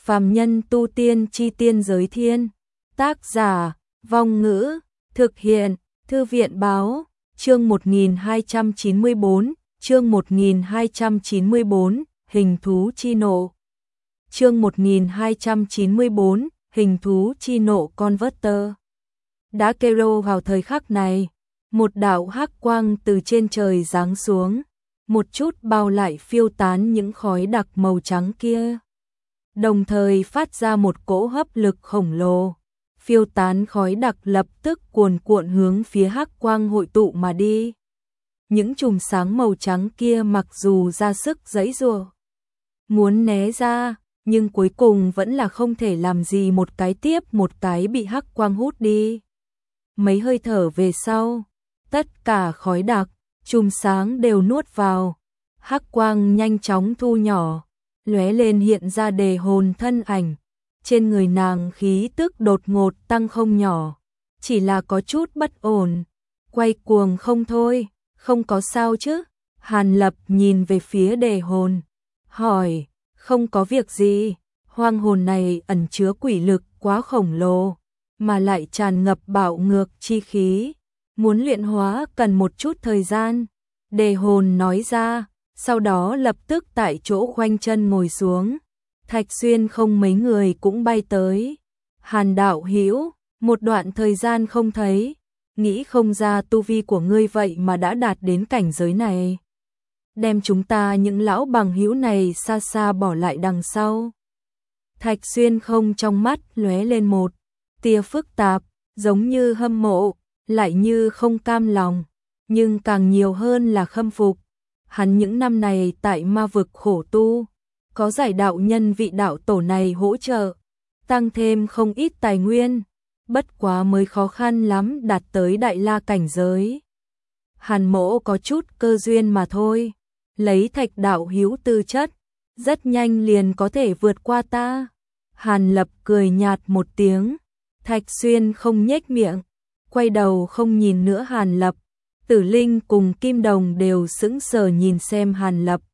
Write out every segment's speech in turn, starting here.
Phàm nhân tu tiên chi tiên giới thiên. Tác giả, Vong Ngữ, thực hiện, Thư viện Báo, chương 1294, chương 1294, hình thú chi nộ. Chương 1294, hình thú chi nộ Converter. Đã kêu vào thời khắc này, một đạo hắc quang từ trên trời giáng xuống, một chút bao lại phiêu tán những khói đặc màu trắng kia. Đồng thời phát ra một cỗ hấp lực khổng lồ, phiêu tán khói đặc lập tức cuồn cuộn hướng phía hắc quang hội tụ mà đi. Những chùm sáng màu trắng kia mặc dù ra sức giãy giụa, muốn né ra, nhưng cuối cùng vẫn là không thể làm gì, một cái tiếp một cái bị hắc quang hút đi. Mấy hơi thở về sau, tất cả khói đặc, chùm sáng đều nuốt vào, hắc quang nhanh chóng thu nhỏ, lóe lên hiện ra Đề Hồn thân ảnh. Trên người nàng khí tức đột ngột tăng không nhỏ, chỉ là có chút bất ổn, quay cuồng không thôi. Không có sao chứ? Hàn Lập nhìn về phía Đề Hồn, hỏi, không có việc gì. Hoang hồn này ẩn chứa quỷ lực quá khổng lồ, mà lại tràn ngập bạo ngược chi khí, muốn luyện hóa cần một chút thời gian. Đề Hồn nói ra, sau đó lập tức tại chỗ khoanh chân ngồi xuống. Thạch Xuyên không mấy người cũng bay tới. Hàn đạo hữu, một đoạn thời gian không thấy, nghĩ không ra tu vi của ngươi vậy mà đã đạt đến cảnh giới này. Đem chúng ta những lão bằng hữu này xa xa bỏ lại đằng sau. Thạch Xuyên không trong mắt lóe lên một tia phức tạp, giống như hâm mộ, lại như không cam lòng, nhưng càng nhiều hơn là khâm phục. Hắn những năm này tại ma vực khổ tu, có giải đạo nhân vị đạo tổ này hỗ trợ, tăng thêm không ít tài nguyên, bất quá mới khó khăn lắm đạt tới đại la cảnh giới. Hàn mỗ có chút cơ duyên mà thôi, lấy Thạch đạo hữu tư chất, rất nhanh liền có thể vượt qua ta. Hàn Lập cười nhạt một tiếng. Thạch Xuyên không nhếch miệng, quay đầu không nhìn nữa Hàn Lập. Tử Linh cùng Kim Đồng đều sững sờ nhìn xem Hàn Lập,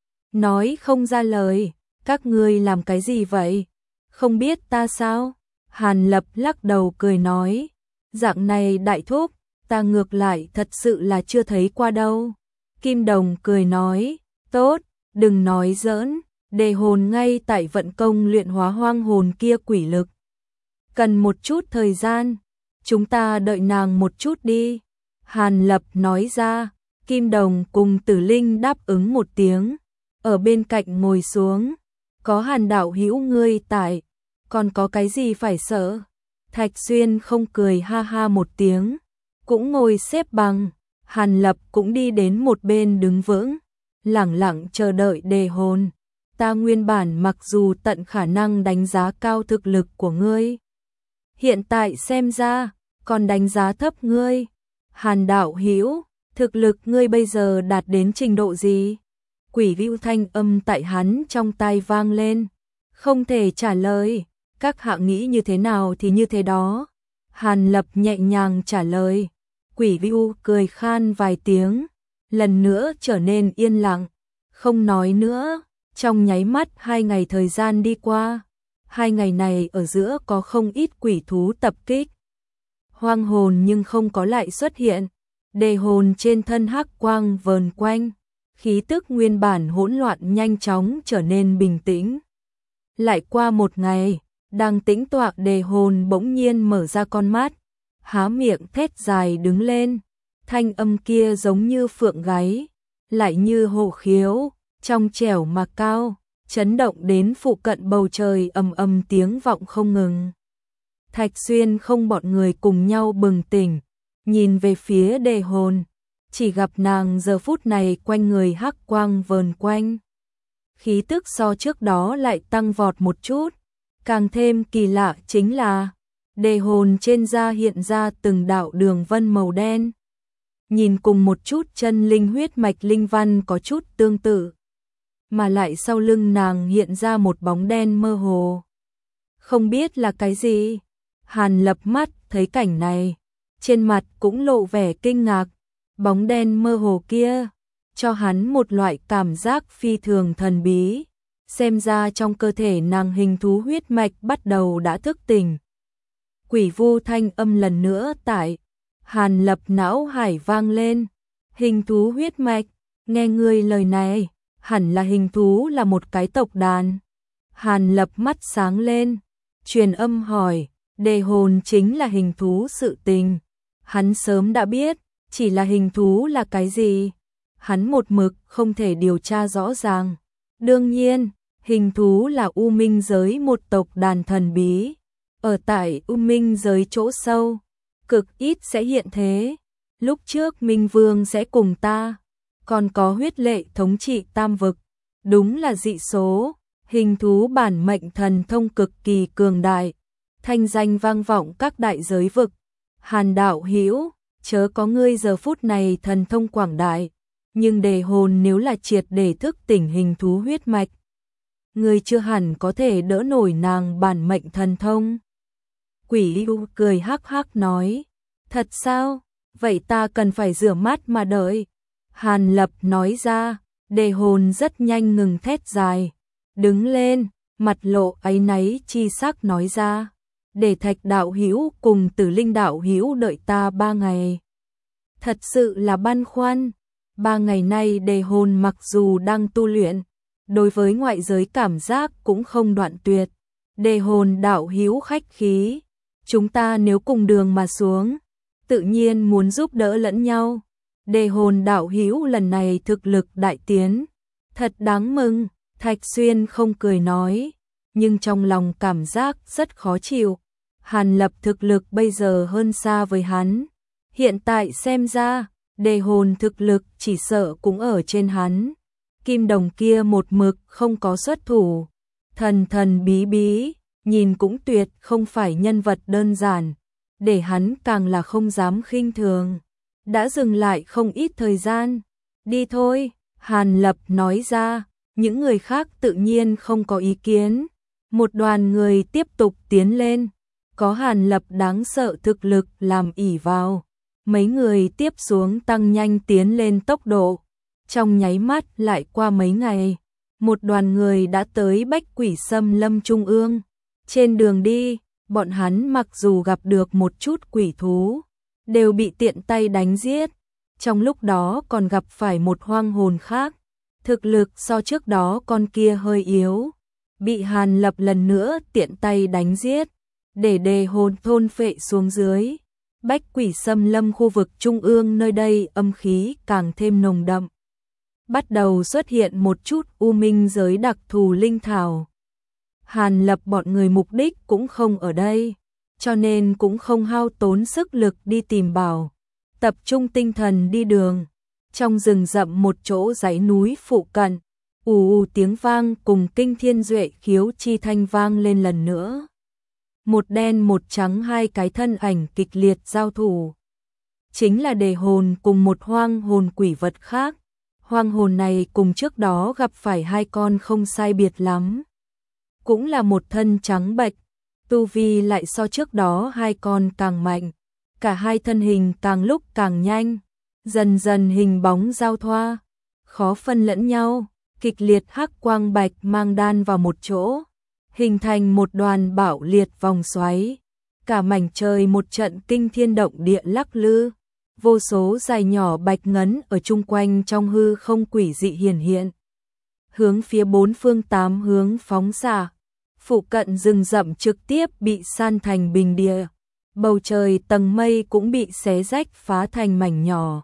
nói không ra lời. Các ngươi làm cái gì vậy? Không biết ta sao? Hàn Lập lắc đầu cười nói, dạng này đại thúc, ta ngược lại thật sự là chưa thấy qua đâu. Kim Đồng cười nói, tốt, đừng nói giỡn, Đề Hồn ngay tại vận công luyện hóa hoang hồn kia quỷ lực. Cần một chút thời gian, chúng ta đợi nàng một chút đi. Hàn Lập nói ra. Kim Đồng cùng Tử Linh đáp ứng một tiếng, ở bên cạnh ngồi xuống. Có Hàn đạo hữu ngươi tại, còn có cái gì phải sợ? Thạch Xuyên không cười ha ha một tiếng, cũng ngồi xếp bằng. Hàn Lập cũng đi đến một bên đứng vững, lẳng lặng chờ đợi Đề Hồn. Ta nguyên bản mặc dù tận khả năng đánh giá cao thực lực của ngươi, hiện tại xem ra còn đánh giá thấp ngươi. Hàn đạo hữu, thực lực ngươi bây giờ đạt đến trình độ gì? Quỷ Vưu thanh âm tại hắn trong tai vang lên, không thể trả lời, các hạ nghĩ như thế nào thì như thế đó. Hàn Lập nhẹ nhàng trả lời. Quỷ Vưu cười khan vài tiếng, lần nữa trở nên yên lặng, không nói nữa. Trong nháy mắt 2 ngày thời gian đi qua, 2 ngày này ở giữa có không ít quỷ thú tập kích. Hoang hồn nhưng không có lại xuất hiện. Đề Hồn trên thân hắc quang vờn quanh, khí tức nguyên bản hỗn loạn nhanh chóng trở nên bình tĩnh. Lại qua một ngày, đang tĩnh tọa Đề Hồn bỗng nhiên mở ra con mắt, há miệng thét dài đứng lên. Thanh âm kia giống như phượng gáy, lại như hổ khiếu, trong trẻo mà cao, chấn động đến phụ cận bầu trời, ầm ầm tiếng vọng không ngừng. Thạch Xuyên không bọn người cùng nhau bừng tỉnh, nhìn về phía Đề Hồn, chỉ gặp nàng giờ phút này quanh người hắc quang vờn quanh. Khí tức so trước đó lại tăng vọt một chút, càng thêm kỳ lạ chính là Đề Hồn trên da hiện ra từng đạo đường vân màu đen. Nhìn cùng một chút chân linh huyết mạch linh văn có chút tương tự, mà lại sau lưng nàng hiện ra một bóng đen mơ hồ. Không biết là cái gì? Hàn Lập mắt thấy cảnh này, trên mặt cũng lộ vẻ kinh ngạc. Bóng đen mơ hồ kia cho hắn một loại cảm giác phi thường thần bí, xem ra trong cơ thể nàng hình thú huyết mạch bắt đầu đã thức tỉnh. Quỷ vu thanh âm lần nữa tại Hàn Lập não hải vang lên. Hình thú huyết mạch, nghe ngươi lời này, hẳn là hình thú là một cái tộc đàn. Hàn Lập mắt sáng lên, truyền âm hỏi, đề hồn chính là hình thú sự tình. Hắn sớm đã biết, chỉ là hình thú là cái gì. Hắn một mực không thể điều tra rõ ràng. Đương nhiên, hình thú là U Minh giới một tộc đàn thần bí. Ở tại U Minh giới chỗ sâu, cực ít sẽ hiện thế. Lúc trước Minh Vương sẽ cùng ta, còn có huyết lệ thống trị tam vực. Đúng là dị số, hình thú bản mệnh thần thông cực kỳ cường đại. Thanh danh vang vọng các đại giới vực. Hàn đạo hữu, chớ có ngươi giờ phút này thần thông quảng đại. Nhưng đề hồn nếu là triệt để thức tỉnh hình thú huyết mạch, ngươi chưa hẳn có thể đỡ nổi nàng bản mệnh thần thông. Quỷ yêu cười hắc hắc nói, thật sao, vậy ta cần phải rửa mắt mà đợi. Hàn Lập nói ra, đề hồn rất nhanh ngừng thét dài, đứng lên, mặt lộ áy náy chi sắc nói ra, để Thạch đạo hữu cùng Tử Linh đạo hữu đợi ta 3 ngày. Thật sự là băn khoăn, 3 ngày nay đề hồn mặc dù đang tu luyện, đối với ngoại giới cảm giác cũng không đoạn tuyệt. Đề hồn đạo hữu khách khí, chúng ta nếu cùng đường mà xuống, tự nhiên muốn giúp đỡ lẫn nhau. Đề hồn đạo hữu lần này thực lực đại tiến, thật đáng mừng. Thạch Xuyên không cười nói, nhưng trong lòng cảm giác rất khó chịu. Hàn Lập thực lực bây giờ hơn xa với hắn. Hiện tại xem ra, đề hồn thực lực chỉ sợ cũng ở trên hắn. Kim đồng kia một mực không có xuất thủ. Thần thần bí bí, nhìn cũng tuyệt không phải nhân vật đơn giản. Để hắn càng là không dám khinh thường. Đã dừng lại không ít thời gian. Đi thôi, Hàn Lập nói ra, những người khác tự nhiên không có ý kiến. Một đoàn người tiếp tục tiến lên. Có Hàn Lập đáng sợ thực lực làm ỷ vào. Mấy người tiếp xuống tăng nhanh tiến lên tốc độ. Trong nháy mắt lại qua mấy ngày, một đoàn người đã tới Bách Quỷ Xâm Lâm Trung ương. Trên đường đi, bọn hắn mặc dù gặp được một chút quỷ thú, đều bị tiện tay đánh giết. Trong lúc đó còn gặp phải một hoang hồn khác, thực lực so trước đó con kia hơi yếu, bị Hàn Lập lần nữa tiện tay đánh giết, để đề hồn thôn phệ xuống dưới. Bách Quỷ Xâm Lâm khu vực trung ương nơi đây âm khí càng thêm nồng đậm. Bắt đầu xuất hiện một chút U Minh giới đặc thù linh thảo. Hàn Lập bọn người mục đích cũng không ở đây, cho nên cũng không hao tốn sức lực đi tìm bảo. Tập trung tinh thần đi đường. Trong rừng rậm một chỗ dãy núi phụ cận, ù tiếng vang cùng kinh thiên duệ khiếu chi thanh vang lên lần nữa. Một đen một trắng hai cái thân ảnh kịch liệt giao thủ. Chính là đề hồn cùng một hoang hồn quỷ vật khác. Hoang hồn này cùng trước đó gặp phải hai con không sai biệt lắm. Cũng là một thân trắng bệch, tu vi lại so trước đó hai con càng mạnh. Cả hai thân hình càng lúc càng nhanh, dần dần hình bóng giao thoa, khó phân lẫn nhau, kịch liệt hắc quang bạch mang đan vào một chỗ, hình thành một đoàn bạo liệt vòng xoáy. Cả mảnh trời một trận kinh thiên động địa lắc lư, vô số dài nhỏ bạch ngấn ở chung quanh trong hư không quỷ dị hiển hiện. Hướng phía bốn phương tám hướng phóng xạ, phụ cận rừng rậm trực tiếp bị san thành bình địa. Bầu trời tầng mây cũng bị xé rách phá thành mảnh nhỏ.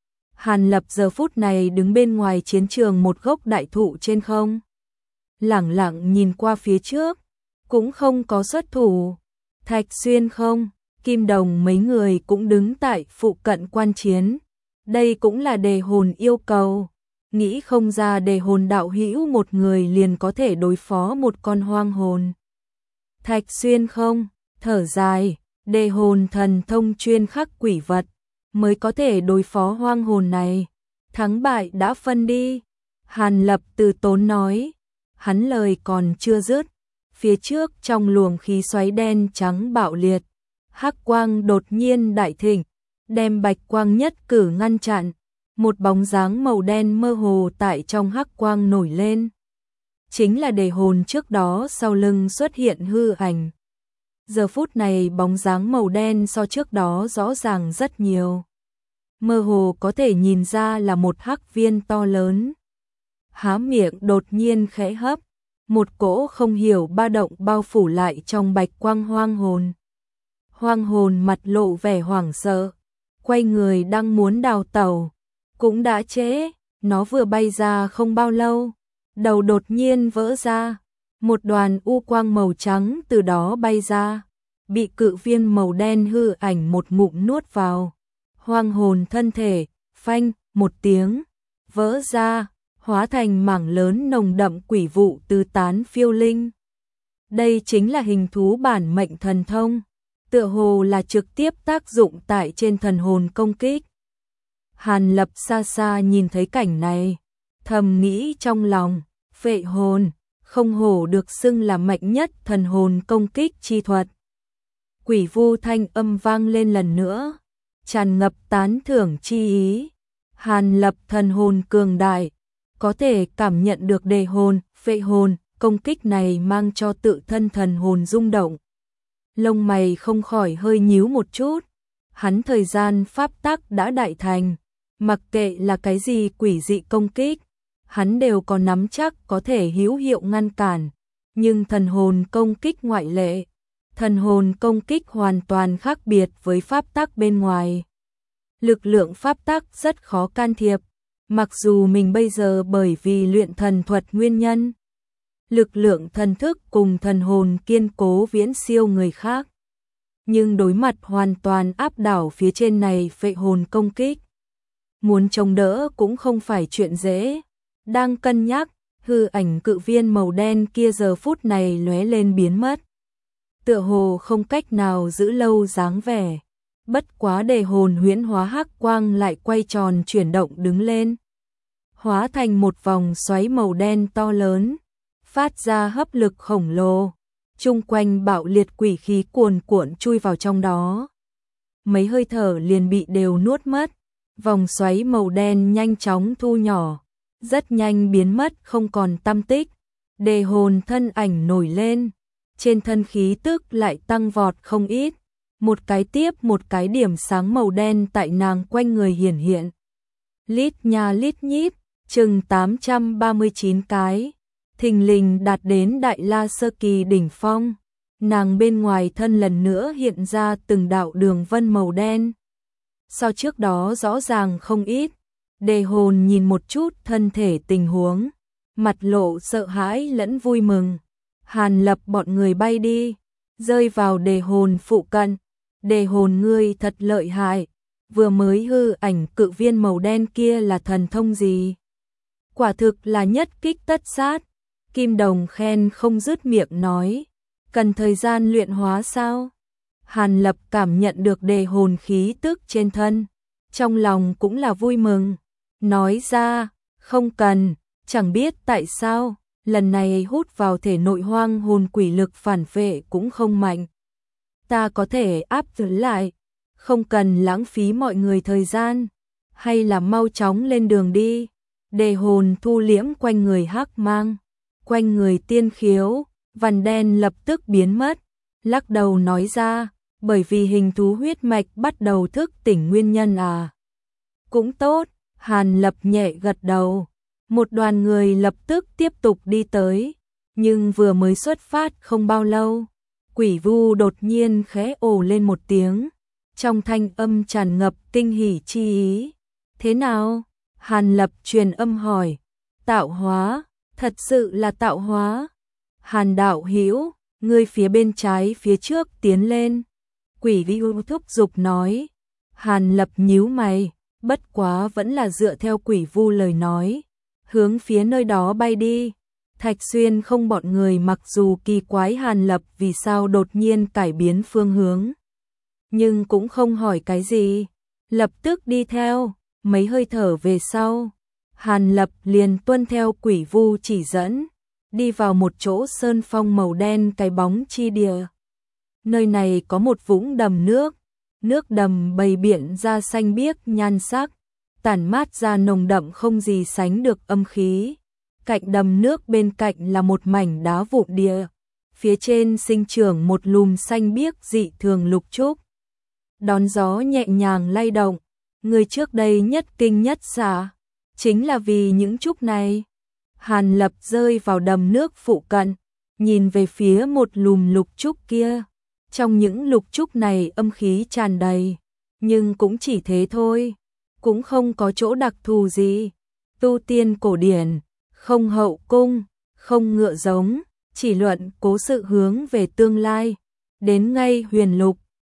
Hàn Lập giờ phút này đứng bên ngoài chiến trường một gốc đại thụ trên không. Lẳng lặng nhìn qua phía trước, cũng không có xuất thủ. Thạch Xuyên không, Kim Đồng mấy người cũng đứng tại phụ cận quan chiến. Đây cũng là đề hồn yêu cầu. Nghĩ không ra đề hồn đạo hữu một người liền có thể đối phó một con hoang hồn. Thạch Xuyên không, thở dài. Đề hồn thần thông chuyên khắc quỷ vật, mới có thể đối phó hoang hồn này. Thắng bại đã phân đi. Hàn Lập từ tốn nói. Hắn lời còn chưa dứt. Phía trước trong luồng khí xoáy đen trắng bạo liệt. Hắc quang đột nhiên đại thịnh, đem bạch quang nhất cử ngăn chặn. Một bóng dáng màu đen mơ hồ tại trong hắc quang nổi lên. chính là đề hồn trước đó sau lưng xuất hiện hư ảnh. Giờ phút này bóng dáng màu đen so trước đó rõ ràng rất nhiều. Mơ hồ có thể nhìn ra là một hắc viên to lớn. Há miệng đột nhiên khẽ hấp, một cỗ không hiểu ba động bao phủ lại trong bạch quang hoang hồn. Hoang hồn mặt lộ vẻ hoảng sợ, quay người đang muốn đào tẩu, cũng đã trễ, nó vừa bay ra không bao lâu, đầu đột nhiên vỡ ra, một đoàn u quang màu trắng từ đó bay ra, bị cự viên màu đen hư ảnh một ngụm nuốt vào. Hoang hồn thân thể, phanh, một tiếng, vỡ ra, hóa thành mảng lớn nồng đậm quỷ vụ tứ tán phiêu linh. Đây chính là hình thú bản mệnh thần thông, tựa hồ là trực tiếp tác dụng tại trên thần hồn công kích. Hàn Lập xa xa nhìn thấy cảnh này, thầm nghĩ trong lòng, phệ hồn, không hổ được xưng là mạnh nhất thần hồn công kích chi thuật. Quỷ vu thanh âm vang lên lần nữa, tràn ngập tán thưởng chi ý. Hàn Lập thần hồn cường đại, có thể cảm nhận được đề hồn, phệ hồn, công kích này mang cho tự thân thần hồn rung động. Lông mày không khỏi hơi nhíu một chút, hắn thời gian pháp tắc đã đại thành, mặc kệ là cái gì quỷ dị công kích, hắn đều có nắm chắc có thể hữu hiệu ngăn cản, nhưng thần hồn công kích ngoại lệ. Thần hồn công kích hoàn toàn khác biệt với pháp tắc bên ngoài. Lực lượng pháp tắc rất khó can thiệp, mặc dù mình bây giờ bởi vì luyện thần thuật nguyên nhân, lực lượng thần thức cùng thần hồn kiên cố viễn siêu người khác. Nhưng đối mặt hoàn toàn áp đảo phía trên này phệ hồn công kích, muốn chống đỡ cũng không phải chuyện dễ. Đang cân nhắc, hư ảnh cự viên màu đen kia giờ phút này lóe lên biến mất. Tựa hồ không cách nào giữ lâu dáng vẻ. Bất quá đề hồn huyễn hóa hắc quang lại quay tròn chuyển động đứng lên, hóa thành một vòng xoáy màu đen to lớn, phát ra hấp lực khổng lồ, chung quanh bạo liệt quỷ khí cuồn cuộn chui vào trong đó. Mấy hơi thở liền bị đều nuốt mất, vòng xoáy màu đen nhanh chóng thu nhỏ, rất nhanh biến mất không còn tăm tích. Đề hồn thân ảnh nổi lên, trên thân khí tức lại tăng vọt không ít, một cái tiếp một cái điểm sáng màu đen tại nàng quanh người hiển hiện. Lít nha lít nhít, chừng 839 cái, thình lình đạt đến đại la sơ kỳ đỉnh phong. Nàng bên ngoài thân lần nữa hiện ra từng đạo đường vân màu đen. Sau trước đó rõ ràng không ít, đề hồn nhìn một chút thân thể tình huống, mặt lộ sợ hãi lẫn vui mừng. Hàn Lập bọn người bay đi, rơi vào đề hồn phụ cận. Đề hồn ngươi thật lợi hại, vừa mới hư ảnh cự viên màu đen kia là thần thông gì? Quả thực là nhất kích tất sát. Kim Đồng khen không dứt miệng nói, cần thời gian luyện hóa sao? Hàn Lập cảm nhận được đề hồn khí tức trên thân, trong lòng cũng là vui mừng, nói ra, không cần, chẳng biết tại sao, lần này hút vào thể nội hoang hồn quỷ lực phản phệ cũng không mạnh. Ta có thể áp dụng lại, không cần lãng phí mọi người thời gian, hay là mau chóng lên đường đi. Đề hồn thu liễm quanh người hắc mang, quanh người tiên khiếu, vằn đen lập tức biến mất, lắc đầu nói ra, bởi vì hình thú huyết mạch bắt đầu thức tỉnh nguyên nhân à. Cũng tốt, Hàn Lập nhẹ gật đầu, một đoàn người lập tức tiếp tục đi tới, nhưng vừa mới xuất phát không bao lâu, quỷ vu đột nhiên khẽ ồ lên một tiếng, trong thanh âm tràn ngập kinh hỉ chi ý. Thế nào? Hàn Lập truyền âm hỏi. Tạo hóa, thật sự là tạo hóa. Hàn đạo hữu, ngươi phía bên trái phía trước tiến lên. Quỷ vu thúc giục nói. Hàn Lập nhíu mày, bất quá vẫn là dựa theo quỷ vu lời nói, hướng phía nơi đó bay đi. Thạch Xuyên không bọn người mặc dù kỳ quái Hàn Lập vì sao đột nhiên cải biến phương hướng, nhưng cũng không hỏi cái gì, lập tức đi theo. Mấy hơi thở về sau, Hàn Lập liền tuân theo quỷ vu chỉ dẫn, đi vào một chỗ sơn phong màu đen cái bóng chi địa. Nơi này có một vũng đầm nước, nước đầm bày biện ra xanh biếc nhan sắc, tản mát ra nồng đậm không gì sánh được âm khí. Cạnh đầm nước bên cạnh là một mảnh đá vụn địa, phía trên sinh trưởng một lùm xanh biếc dị thường lục trúc. Đón gió nhẹ nhàng lay động, người trước đây nhất kinh nhất xạ, chính là vì những trúc này. Hàn Lập rơi vào đầm nước phụ cận, nhìn về phía một lùm lục trúc kia. Trong những lục trúc này âm khí tràn đầy, nhưng cũng chỉ thế thôi, cũng không có chỗ đặc thù gì. Tu tiên cổ điển, không hậu cung, không ngựa giống, chỉ luận cố sự hướng về tương lai. Đến ngay huyền lục,